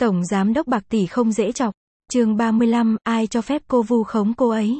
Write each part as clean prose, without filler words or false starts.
Tổng giám đốc bạc tỷ không dễ chọc. Chương 35, ai cho phép cô vu khống cô ấy?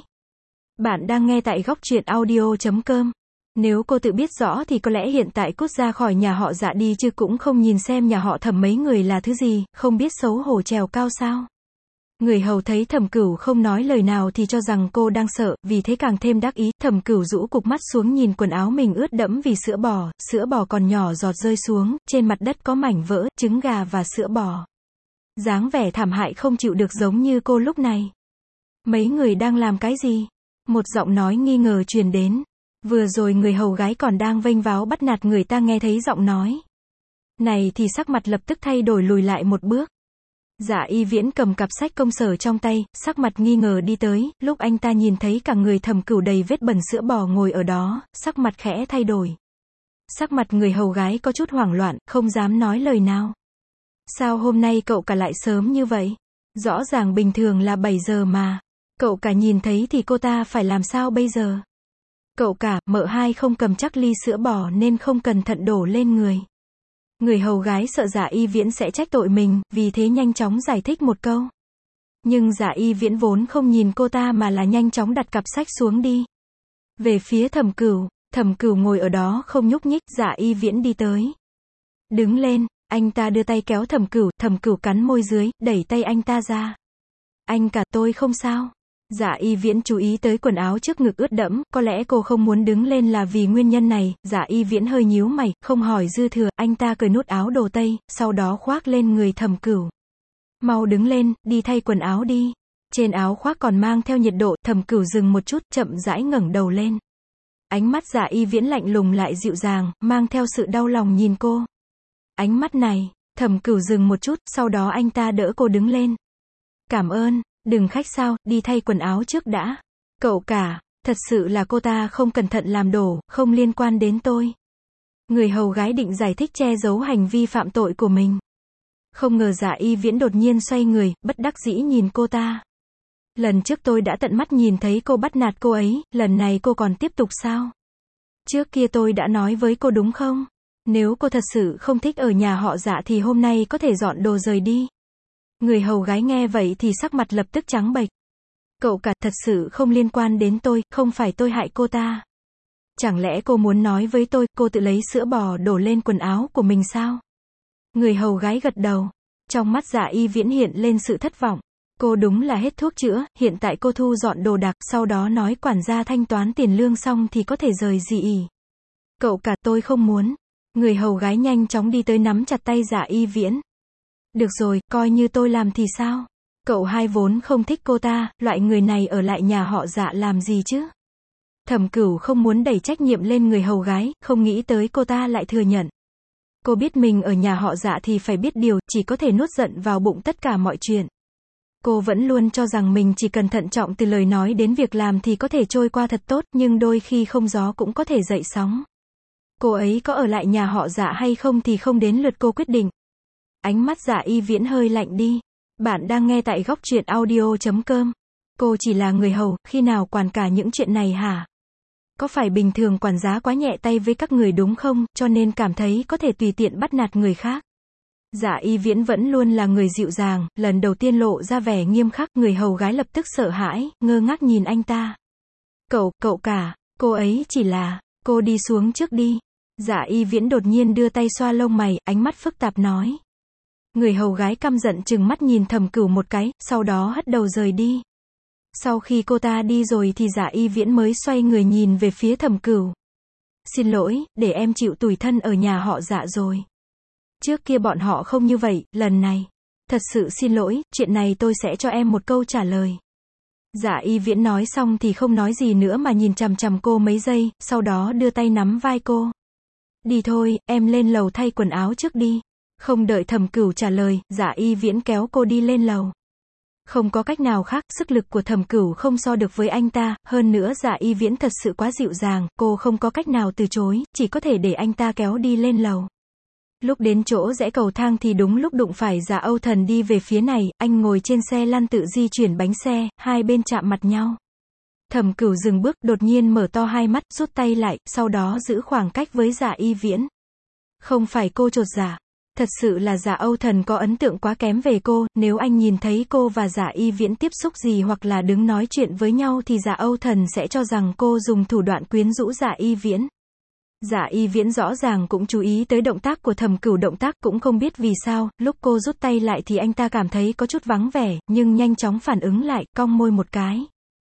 Bạn đang nghe tại góc truyện audio.com. Nếu cô tự biết rõ thì có lẽ hiện tại cút ra khỏi nhà họ Dạ đi chứ cũng không nhìn xem nhà họ Thẩm mấy người là thứ gì, không biết xấu hổ trèo cao sao. Người hầu thấy Thẩm Cửu không nói lời nào thì cho rằng cô đang sợ, vì thế càng thêm đắc ý. Thẩm Cửu rũ cục mắt xuống nhìn quần áo mình ướt đẫm vì sữa bò còn nhỏ giọt rơi xuống, trên mặt đất có mảnh vỡ, trứng gà và sữa bò. Dáng vẻ thảm hại không chịu được giống như cô lúc này. Mấy người đang làm cái gì? Một giọng nói nghi ngờ truyền đến. Vừa rồi người hầu gái còn đang vênh váo bắt nạt người ta nghe thấy giọng nói này thì sắc mặt lập tức thay đổi lùi lại một bước. Dạ Y Viễn cầm cặp sách công sở trong tay, sắc mặt nghi ngờ đi tới, lúc anh ta nhìn thấy cả người Thẩm Cửu đầy vết bẩn sữa bò ngồi ở đó, sắc mặt khẽ thay đổi. Sắc mặt người hầu gái có chút hoảng loạn, không dám nói lời nào. Sao hôm nay cậu cả lại sớm như vậy? Rõ ràng bình thường là 7 giờ mà. Cậu cả nhìn thấy thì cô ta phải làm sao bây giờ? Cậu cả, mợ hai không cầm chắc ly sữa bò nên không cẩn thận đổ lên người. Người hầu gái sợ Dạ Y Viễn sẽ trách tội mình, vì thế nhanh chóng giải thích một câu. Nhưng Dạ Y Viễn vốn không nhìn cô ta mà là nhanh chóng đặt cặp sách xuống đi. Về phía Thẩm Cửu ngồi ở đó không nhúc nhích, Dạ Y Viễn đi tới. Đứng lên, anh ta đưa tay kéo Thẩm Cửu cắn môi dưới, đẩy tay anh ta ra. Anh cả, tôi không sao. Dạ Y Viễn chú ý tới quần áo trước ngực ướt đẫm, có lẽ cô không muốn đứng lên là vì nguyên nhân này. Dạ Y Viễn hơi nhíu mày, không hỏi dư thừa, anh ta cởi nút áo đồ tây, sau đó khoác lên người Thẩm Cửu. Mau đứng lên, đi thay quần áo đi. Trên áo khoác còn mang theo nhiệt độ. Thẩm Cửu dừng một chút, chậm rãi ngẩng đầu lên. Ánh mắt Dạ Y Viễn lạnh lùng lại dịu dàng, mang theo sự đau lòng nhìn cô. Ánh mắt này, Thẩm Cửu dừng một chút, sau đó anh ta đỡ cô đứng lên. Cảm ơn, đừng khách sáo, đi thay quần áo trước đã. Cậu cả, thật sự là cô ta không cẩn thận làm đổ, không liên quan đến tôi. Người hầu gái định giải thích che giấu hành vi phạm tội của mình. Không ngờ Dạ Y Viễn đột nhiên xoay người, bất đắc dĩ nhìn cô ta. Lần trước tôi đã tận mắt nhìn thấy cô bắt nạt cô ấy, lần này cô còn tiếp tục sao? Trước kia tôi đã nói với cô đúng không? Nếu cô thật sự không thích ở nhà họ Dạ thì hôm nay có thể dọn đồ rời đi. Người hầu gái nghe vậy thì sắc mặt lập tức trắng bệch. Cậu cả, thật sự không liên quan đến tôi, không phải tôi hại cô ta. Chẳng lẽ cô muốn nói với tôi, cô tự lấy sữa bò đổ lên quần áo của mình sao? Người hầu gái gật đầu. Trong mắt Dạ Y Viễn hiện lên sự thất vọng. Cô đúng là hết thuốc chữa, hiện tại cô thu dọn đồ đạc, sau đó nói quản gia thanh toán tiền lương xong thì có thể rời dị ỉ. Cậu cả, tôi không muốn. Người hầu gái nhanh chóng đi tới nắm chặt tay Dạ Y Viễn. Được rồi, coi như tôi làm thì sao? Cậu hai vốn không thích cô ta, loại người này ở lại nhà họ Dạ làm gì chứ? Thẩm Cửu không muốn đẩy trách nhiệm lên người hầu gái, không nghĩ tới cô ta lại thừa nhận. Cô biết mình ở nhà họ Dạ thì phải biết điều, chỉ có thể nuốt giận vào bụng tất cả mọi chuyện. Cô vẫn luôn cho rằng mình chỉ cần thận trọng từ lời nói đến việc làm thì có thể trôi qua thật tốt, nhưng đôi khi không gió cũng có thể dậy sóng. Cô ấy có ở lại nhà họ Dạ hay không thì không đến lượt cô quyết định. Ánh mắt Dạ Y Viễn hơi lạnh đi. Bạn đang nghe tại góc truyện audio.com. Cô chỉ là người hầu, khi nào quản cả những chuyện này hả? Có phải bình thường quản gia quá nhẹ tay với các người đúng không, cho nên cảm thấy có thể tùy tiện bắt nạt người khác? Dạ Y Viễn vẫn luôn là người dịu dàng, lần đầu tiên lộ ra vẻ nghiêm khắc, người hầu gái lập tức sợ hãi, ngơ ngác nhìn anh ta. Cậu cả, cô ấy chỉ là, cô đi xuống trước đi. Dạ Y Viễn đột nhiên đưa tay xoa lông mày, ánh mắt phức tạp nói. Người hầu gái căm giận trừng mắt nhìn Thẩm Cửu một cái, sau đó hất đầu rời đi. Sau khi cô ta đi rồi thì Dạ Y Viễn mới xoay người nhìn về phía Thẩm Cửu. Xin lỗi, để em chịu tủi thân ở nhà họ Dạ rồi. Trước kia bọn họ không như vậy, lần này. Thật sự xin lỗi, chuyện này tôi sẽ cho em một câu trả lời. Dạ Y Viễn nói xong thì không nói gì nữa mà nhìn chằm chằm cô mấy giây, sau đó đưa tay nắm vai cô. Đi thôi, em lên lầu thay quần áo trước đi. Không đợi Thẩm Cửu trả lời, Dạ Y Viễn kéo cô đi lên lầu. Không có cách nào khác, sức lực của Thẩm Cửu không so được với anh ta, hơn nữa Dạ Y Viễn thật sự quá dịu dàng, cô không có cách nào từ chối, chỉ có thể để anh ta kéo đi lên lầu. Lúc đến chỗ rẽ cầu thang thì đúng lúc đụng phải Dạ Âu Thần đi về phía này, anh ngồi trên xe lăn tự di chuyển bánh xe, hai bên chạm mặt nhau. Thẩm Cửu dừng bước, đột nhiên mở to hai mắt, rút tay lại, sau đó giữ khoảng cách với Dạ Y Viễn. Không phải cô chột dạ. Thật sự là Dạ Âu Thần có ấn tượng quá kém về cô, nếu anh nhìn thấy cô và Dạ Y Viễn tiếp xúc gì hoặc là đứng nói chuyện với nhau thì Dạ Âu Thần sẽ cho rằng cô dùng thủ đoạn quyến rũ Dạ Y Viễn. Dạ Y Viễn rõ ràng cũng chú ý tới động tác của Thẩm Cửu, động tác cũng không biết vì sao, lúc cô rút tay lại thì anh ta cảm thấy có chút vắng vẻ, nhưng nhanh chóng phản ứng lại, cong môi một cái.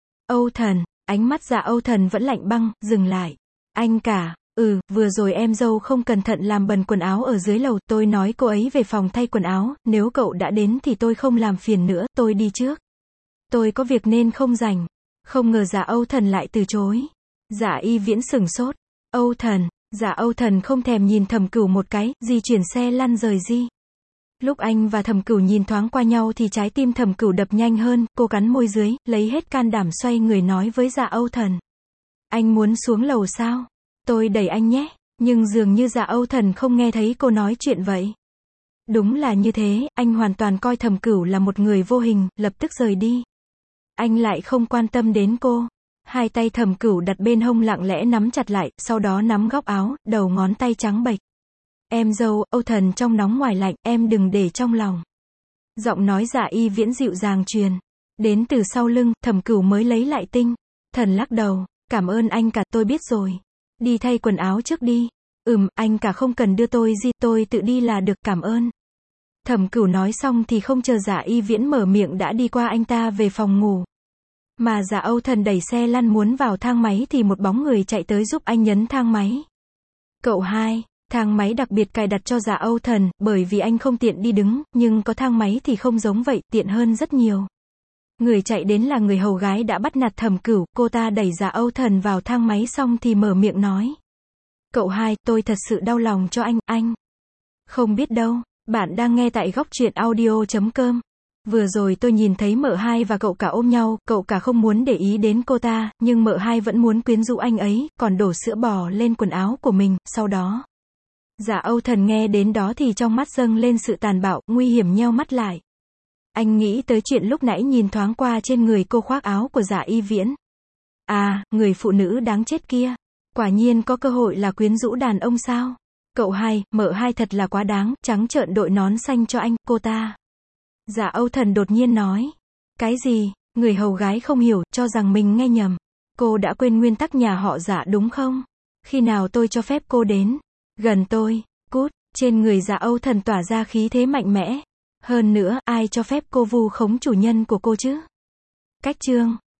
Âu Thần, ánh mắt Dạ Âu Thần vẫn lạnh băng, dừng lại. Anh cả, vừa rồi em dâu không cẩn thận làm bẩn quần áo ở dưới lầu, tôi nói cô ấy về phòng thay quần áo, nếu cậu đã đến thì tôi không làm phiền nữa, tôi đi trước. Tôi có việc nên không rảnh. Không ngờ Dạ Âu Thần lại từ chối. Dạ Y Viễn sửng sốt. Âu Thần, Dạ Âu Thần không thèm nhìn Thẩm Cửu một cái, di chuyển xe lăn rời đi. Lúc anh và Thẩm Cửu nhìn thoáng qua nhau thì trái tim Thẩm Cửu đập nhanh hơn, cô cắn môi dưới, lấy hết can đảm xoay người nói với Dạ Âu Thần. Anh muốn xuống lầu sao? Tôi đẩy anh nhé, nhưng dường như Dạ Âu Thần không nghe thấy cô nói chuyện vậy. Đúng là như thế, anh hoàn toàn coi Thẩm Cửu là một người vô hình, lập tức rời đi. Anh lại không quan tâm đến cô. Hai tay Thẩm Cửu đặt bên hông lặng lẽ nắm chặt lại, sau đó nắm góc áo, đầu ngón tay trắng bệch. Em dâu, Âu Thần trong nóng ngoài lạnh, em đừng để trong lòng. Giọng nói Dạ Y Viễn dịu dàng truyền. Đến từ sau lưng, Thẩm Cửu mới lấy lại tinh thần lắc đầu. Cảm ơn anh cả, tôi biết rồi. Đi thay quần áo trước đi. Anh cả không cần đưa tôi gì, tôi tự đi là được, cảm ơn. Thẩm Cửu nói xong thì không chờ Dạ Y Viễn mở miệng đã đi qua anh ta về phòng ngủ. Mà Dạ Âu Thần đẩy xe lăn muốn vào thang máy thì một bóng người chạy tới giúp anh nhấn thang máy. Cậu hai, thang máy đặc biệt cài đặt cho Dạ Âu Thần, bởi vì anh không tiện đi đứng, nhưng có thang máy thì không giống vậy, tiện hơn rất nhiều. Người chạy đến là người hầu gái đã bắt nạt Thẩm Cửu, cô ta đẩy Dạ Âu Thần vào thang máy xong thì mở miệng nói. Cậu hai, tôi thật sự đau lòng cho anh. Không biết đâu, bạn đang nghe tại góc truyện audio.com. Vừa rồi tôi nhìn thấy mợ hai và cậu cả ôm nhau, cậu cả không muốn để ý đến cô ta, nhưng mợ hai vẫn muốn quyến rũ anh ấy, còn đổ sữa bò lên quần áo của mình, sau đó. Dạ Âu Thần nghe đến đó thì trong mắt dâng lên sự tàn bạo, nguy hiểm nheo mắt lại. Anh nghĩ tới chuyện lúc nãy nhìn thoáng qua trên người cô khoác áo của Dạ Y Viễn. À, người phụ nữ đáng chết kia. Quả nhiên có cơ hội là quyến rũ đàn ông sao? Cậu hai, mợ hai thật là quá đáng, trắng trợn đội nón xanh cho anh, cô ta. Dạ Âu Thần đột nhiên nói. Cái gì? Người hầu gái không hiểu, cho rằng mình nghe nhầm. Cô đã quên nguyên tắc nhà họ Dạ đúng không? Khi nào tôi cho phép cô đến gần tôi? Cút. Trên người Dạ Âu Thần tỏa ra khí thế mạnh mẽ. Hơn nữa, ai cho phép cô vu khống chủ nhân của cô chứ? Cách chương